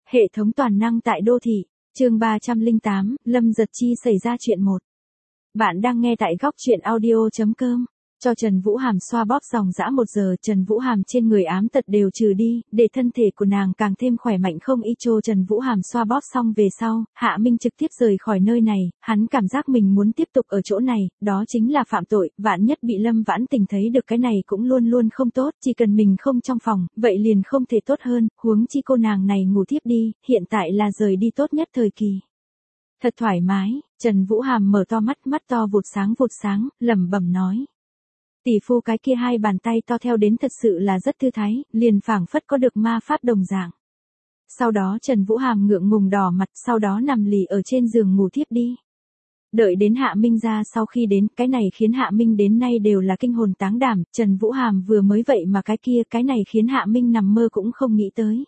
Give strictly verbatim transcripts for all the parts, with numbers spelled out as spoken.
Hệ thống toàn năng tại đô thị, chương ba trăm lẻ tám, Lâm Giật Chi xảy ra chuyện một. Bạn đang nghe tại góc truyện audio chấm com. Cho Trần Vũ Hàm xoa bóp dòng dã một giờ, Trần Vũ Hàm trên người ám tật đều trừ đi, để thân thể của nàng càng thêm khỏe mạnh không y chô. Trần Vũ Hàm xoa bóp xong về sau, Hạ Minh trực tiếp rời khỏi nơi này, hắn cảm giác mình muốn tiếp tục ở chỗ này, đó chính là phạm tội, vạn nhất bị Lâm Vãn Tình thấy được cái này cũng luôn luôn không tốt, chỉ cần mình không trong phòng, vậy liền không thể tốt hơn, huống chi cô nàng này ngủ thiếp đi, hiện tại là rời đi tốt nhất thời kỳ. Thật thoải mái, Trần Vũ Hàm mở to mắt, mắt to vụt sáng vụt sáng, lẩm bẩm nói. Tỷ phu cái kia hai bàn tay to theo đến thật sự là rất thư thái, liền phảng phất có được ma pháp đồng dạng. Sau đó Trần Vũ Hàm ngượng ngùng đỏ mặt, sau đó nằm lì ở trên giường ngủ thiếp đi. Đợi đến Hạ Minh ra sau khi đến, cái này khiến Hạ Minh đến nay đều là kinh hồn táng đảm, Trần Vũ Hàm vừa mới vậy mà cái kia, cái này khiến Hạ Minh nằm mơ cũng không nghĩ tới.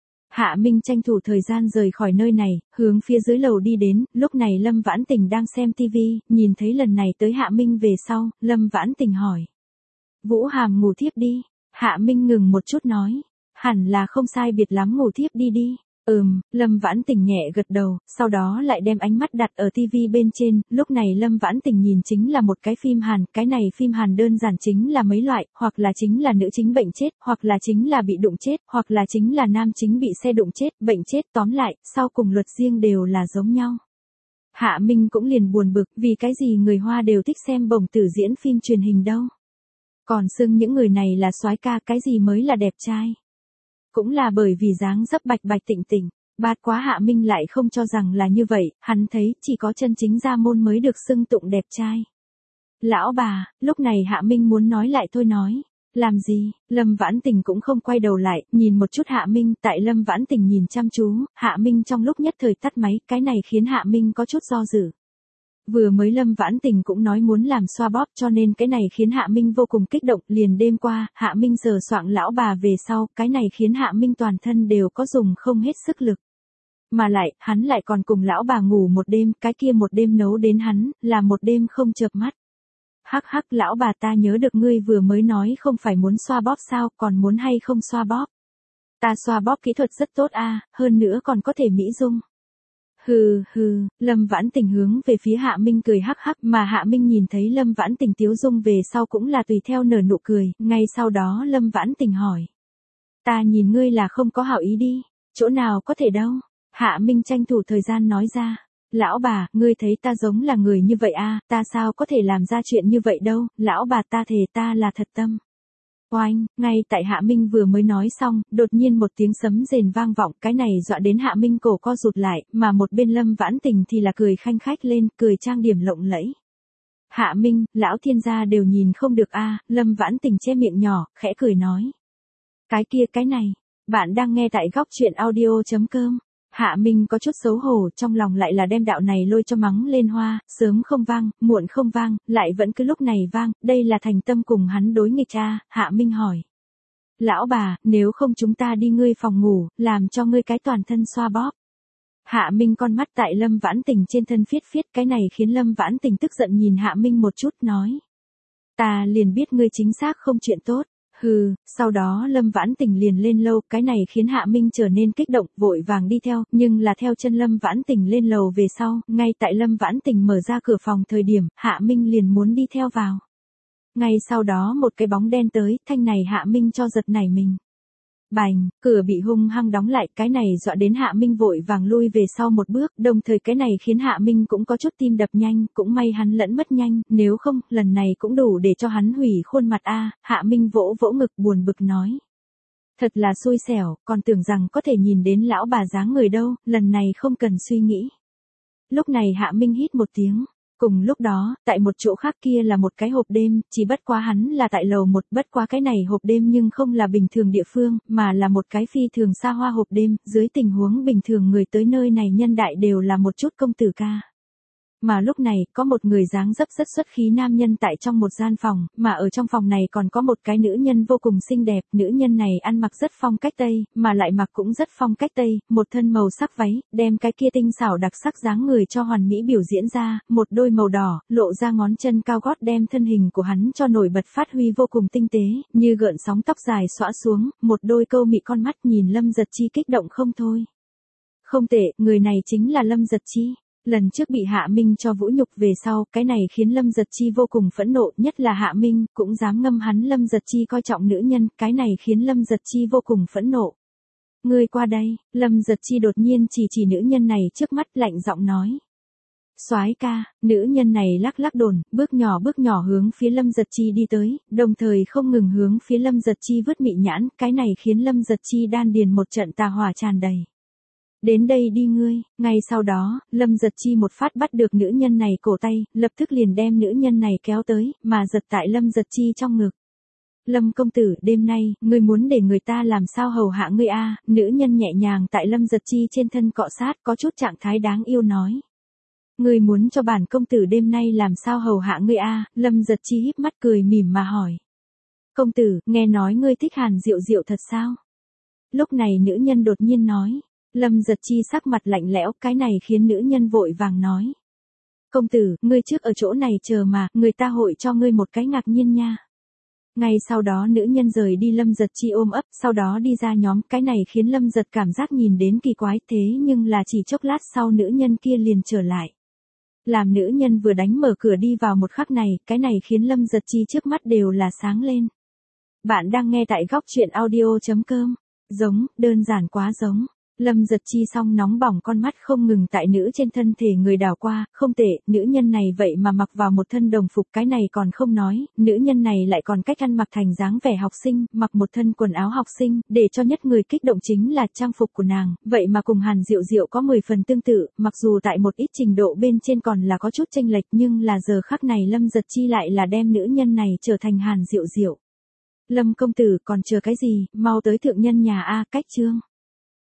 Hạ Minh tranh thủ thời gian rời khỏi nơi này, hướng phía dưới lầu đi đến, lúc này Lâm Vãn Tình đang xem tivi, nhìn thấy lần này tới Hạ Minh về sau, Lâm Vãn Tình hỏi. Vũ Hàm ngủ thiếp đi, Hạ Minh ngừng một chút nói, hẳn là không sai biệt lắm ngủ thiếp đi đi. Ừm, Lâm Vãn Tình nhẹ gật đầu, sau đó lại đem ánh mắt đặt ở tivi bên trên, lúc này Lâm Vãn Tình nhìn chính là một cái phim Hàn, cái này phim Hàn đơn giản chính là mấy loại, hoặc là chính là nữ chính bệnh chết, hoặc là chính là bị đụng chết, hoặc là chính là nam chính bị xe đụng chết, bệnh chết, tóm lại, sau cùng luật riêng đều là giống nhau. Hạ Minh cũng liền buồn bực, vì cái gì người Hoa đều thích xem bổng tử diễn phim truyền hình đâu. Còn xưng những người này là soái ca, cái gì mới là đẹp trai. Cũng là bởi vì dáng dấp bạch bạch tịnh tịnh, bát quá. Hạ Minh lại không cho rằng là như vậy, hắn thấy chỉ có chân chính gia môn mới được xưng tụng đẹp trai. Lão bà, lúc này Hạ Minh muốn nói lại thôi nói, làm gì, Lâm Vãn Tình cũng không quay đầu lại, nhìn một chút Hạ Minh, tại Lâm Vãn Tình nhìn chăm chú, Hạ Minh trong lúc nhất thời tắt máy, cái này khiến Hạ Minh có chút do dự. Vừa mới Lâm Vãn Tình cũng nói muốn làm xoa bóp cho nên cái này khiến Hạ Minh vô cùng kích động, liền đêm qua, Hạ Minh sờ soạng lão bà về sau, cái này khiến Hạ Minh toàn thân đều có dùng không hết sức lực. Mà lại, hắn lại còn cùng lão bà ngủ một đêm, cái kia một đêm nấu đến hắn, là một đêm không chợp mắt. Hắc hắc, lão bà, ta nhớ được ngươi vừa mới nói không phải muốn xoa bóp sao, còn muốn hay không xoa bóp. Ta xoa bóp kỹ thuật rất tốt a, hơn nữa còn có thể mỹ dung. Hừ hừ, Lâm Vãn Tình hướng về phía Hạ Minh cười hắc hắc, mà Hạ Minh nhìn thấy Lâm Vãn Tình tiếu dung về sau cũng là tùy theo nở nụ cười, ngay sau đó Lâm Vãn Tình hỏi. Ta nhìn ngươi là không có hảo ý đi, chỗ nào có thể đâu. Hạ Minh tranh thủ thời gian nói ra. Lão bà, ngươi thấy ta giống là người như vậy à, ta sao có thể làm ra chuyện như vậy đâu, lão bà ta thề ta là thật tâm. Oanh, ngay tại Hạ Minh vừa mới nói xong, đột nhiên một tiếng sấm rền vang vọng, cái này dọa đến Hạ Minh cổ co rụt lại, mà một bên Lâm Vãn Tình thì là cười khanh khách lên, cười trang điểm lộng lẫy. Hạ Minh, lão thiên gia đều nhìn không được a, à, Lâm Vãn Tình che miệng nhỏ, khẽ cười nói. Cái kia cái này, bạn đang nghe tại góc truyện audio chấm com. Hạ Minh có chút xấu hổ, trong lòng lại là đem đạo này lôi cho mắng lên hoa, sớm không vang, muộn không vang, lại vẫn cứ lúc này vang, đây là thành tâm cùng hắn đối nghịch cha. Hạ Minh hỏi. Lão bà, nếu không chúng ta đi ngươi phòng ngủ, làm cho ngươi cái toàn thân xoa bóp. Hạ Minh con mắt tại Lâm Vãn Tình trên thân phiết phiết, cái này khiến Lâm Vãn Tình tức giận nhìn Hạ Minh một chút nói. Ta liền biết ngươi chính xác không chuyện tốt. Hừ, sau đó Lâm Vãn Tình liền lên lâu, cái này khiến Hạ Minh trở nên kích động, vội vàng đi theo, nhưng là theo chân Lâm Vãn Tình lên lầu về sau, ngay tại Lâm Vãn Tình mở ra cửa phòng thời điểm, Hạ Minh liền muốn đi theo vào. Ngay sau đó một cái bóng đen tới, thanh này Hạ Minh cho giật nảy mình. Bành, cửa bị hung hăng đóng lại, cái này dọa đến Hạ Minh vội vàng lui về sau một bước, đồng thời cái này khiến Hạ Minh cũng có chút tim đập nhanh, cũng may hắn lẫn mất nhanh, nếu không, lần này cũng đủ để cho hắn hủy khuôn mặt a. Hạ Minh vỗ vỗ ngực buồn bực nói. Thật là xui xẻo, còn tưởng rằng có thể nhìn đến lão bà dáng người đâu, lần này không cần suy nghĩ. Lúc này Hạ Minh hít một tiếng. Cùng lúc đó, tại một chỗ khác kia là một cái hộp đêm, chỉ bất quá hắn là tại lầu một, bất quá cái này hộp đêm nhưng không là bình thường địa phương, mà là một cái phi thường xa hoa hộp đêm, dưới tình huống bình thường người tới nơi này nhân đại đều là một chút công tử ca. Mà lúc này, có một người dáng dấp rất xuất khí nam nhân tại trong một gian phòng, mà ở trong phòng này còn có một cái nữ nhân vô cùng xinh đẹp, nữ nhân này ăn mặc rất phong cách Tây, mà lại mặc cũng rất phong cách Tây, một thân màu sắc váy, đem cái kia tinh xảo đặc sắc dáng người cho hoàn mỹ biểu diễn ra, một đôi màu đỏ, lộ ra ngón chân cao gót đem thân hình của hắn cho nổi bật phát huy vô cùng tinh tế, như gợn sóng tóc dài xõa xuống, một đôi câu mị con mắt nhìn Lâm Giật Chi kích động không thôi. Không tệ, người này chính là Lâm Giật Chi. Lần trước bị Hạ Minh cho vũ nhục về sau, cái này khiến Lâm Giật Chi vô cùng phẫn nộ, nhất là Hạ Minh, cũng dám ngâm hắn Lâm Giật Chi coi trọng nữ nhân, cái này khiến Lâm Giật Chi vô cùng phẫn nộ. Ngươi qua đây, Lâm Giật Chi đột nhiên chỉ chỉ nữ nhân này trước mắt lạnh giọng nói. Soái ca, nữ nhân này lắc lắc đồn, bước nhỏ bước nhỏ hướng phía Lâm Giật Chi đi tới, đồng thời không ngừng hướng phía Lâm Giật Chi vứt mị nhãn, cái này khiến Lâm Giật Chi đan điền một trận tà hỏa tràn đầy. Đến đây đi ngươi, ngay sau đó, Lâm Giật Chi một phát bắt được nữ nhân này cổ tay, lập tức liền đem nữ nhân này kéo tới, mà giật tại Lâm Giật Chi trong ngực. Lâm công tử, đêm nay, ngươi muốn để người ta làm sao hầu hạ ngươi a? Nữ nhân nhẹ nhàng tại Lâm Giật Chi trên thân cọ sát, có chút trạng thái đáng yêu nói. Ngươi muốn cho bản công tử đêm nay làm sao hầu hạ ngươi a? Lâm Giật Chi híp mắt cười mỉm mà hỏi. Công tử, nghe nói ngươi thích Hàn Diệu Diệu thật sao? Lúc này nữ nhân đột nhiên nói. Lâm Giật Chi sắc mặt lạnh lẽo, cái này khiến nữ nhân vội vàng nói. Công tử, ngươi trước ở chỗ này chờ mà, người ta hội cho ngươi một cái ngạc nhiên nha. Ngay sau đó nữ nhân rời đi Lâm Giật Chi ôm ấp, sau đó đi ra nhóm, cái này khiến Lâm Giật cảm giác nhìn đến kỳ quái, thế nhưng là chỉ chốc lát sau nữ nhân kia liền trở lại. Làm nữ nhân vừa đánh mở cửa đi vào một khắc này, cái này khiến Lâm Giật Chi trước mắt đều là sáng lên. Bạn đang nghe tại góc truyện audio chấm com. Giống, đơn giản quá giống. Lâm Giật Chi song nóng bỏng con mắt không ngừng tại nữ trên thân thể người đảo qua, không tệ, nữ nhân này vậy mà mặc vào một thân đồng phục, cái này còn không nói, nữ nhân này lại còn cách ăn mặc thành dáng vẻ học sinh, mặc một thân quần áo học sinh, để cho nhất người kích động chính là trang phục của nàng, vậy mà cùng Hàn Diệu Diệu có mười phần tương tự, mặc dù tại một ít trình độ bên trên còn là có chút chênh lệch, nhưng là giờ khắc này Lâm Giật Chi lại là đem nữ nhân này trở thành Hàn Diệu Diệu. Lâm công tử còn chờ cái gì, mau tới thượng nhân nhà a, cách chương.